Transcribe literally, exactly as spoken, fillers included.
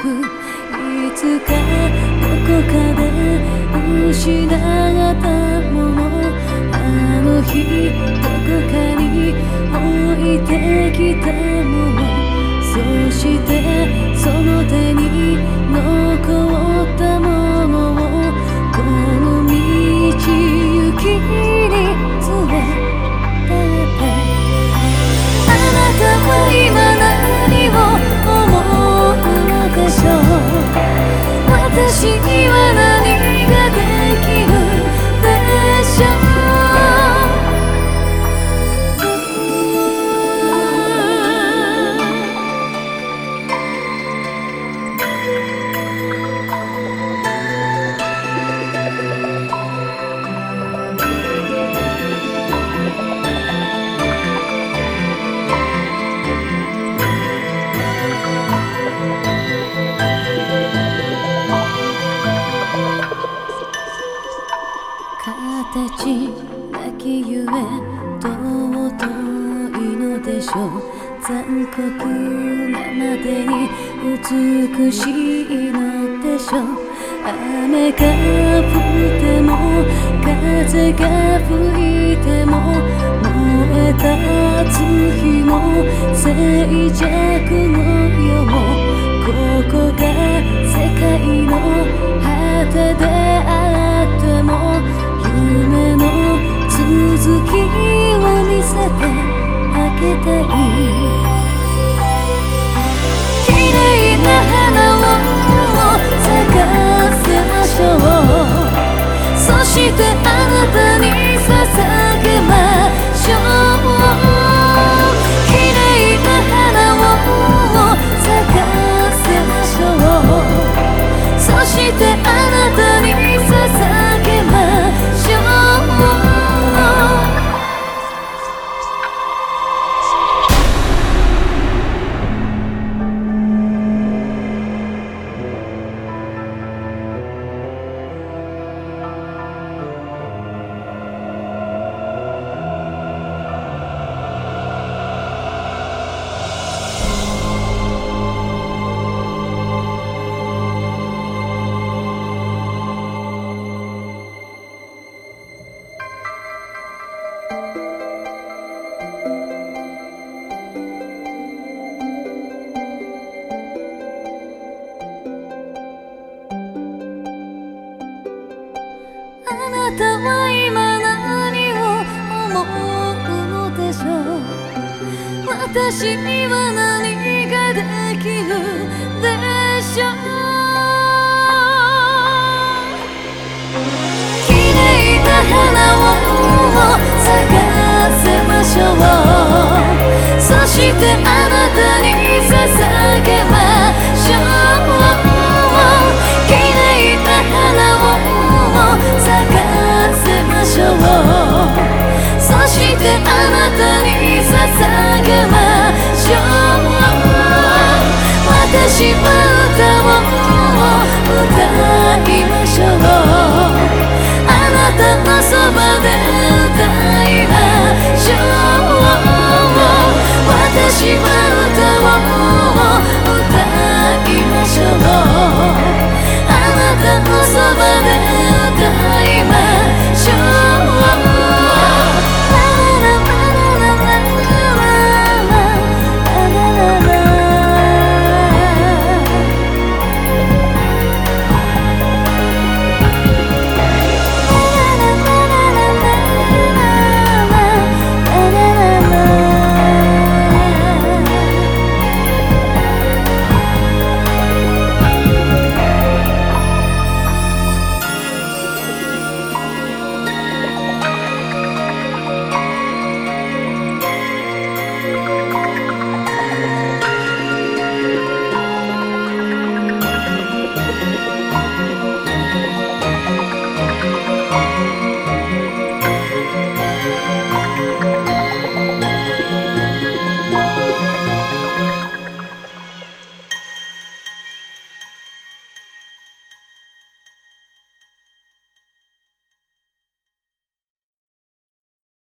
くいつかどこかで失ったもの、あの日どこかに置いてきたもの、そしてその手に残ったものをこの道行きに連れてって、あなたは今何を思うのでしょう。私には何ができるでしょう。形だけゆえ尊いのでしょう。残酷なまでに美しいのでしょう。雨が降っても風が吹いても燃え立つ日も静寂の夜も、ここが世界の果てであっても夢の続きを見せてあげたい。綺麗な花を咲かせましょう。そしてあなたに捧げましょう。綺麗な花を咲かせましょう。そしてあなたに捧げましょう。あなたは今何を思うのでしょう。私には何ができるでしょう。綺麗な花を咲かせましょう。そしてあなたに捧げましょう。綺麗な花を咲かせましょう。そしてあなたに捧げましょう。私は歌を歌いましょう。あなたのそばで歌いましょう。私は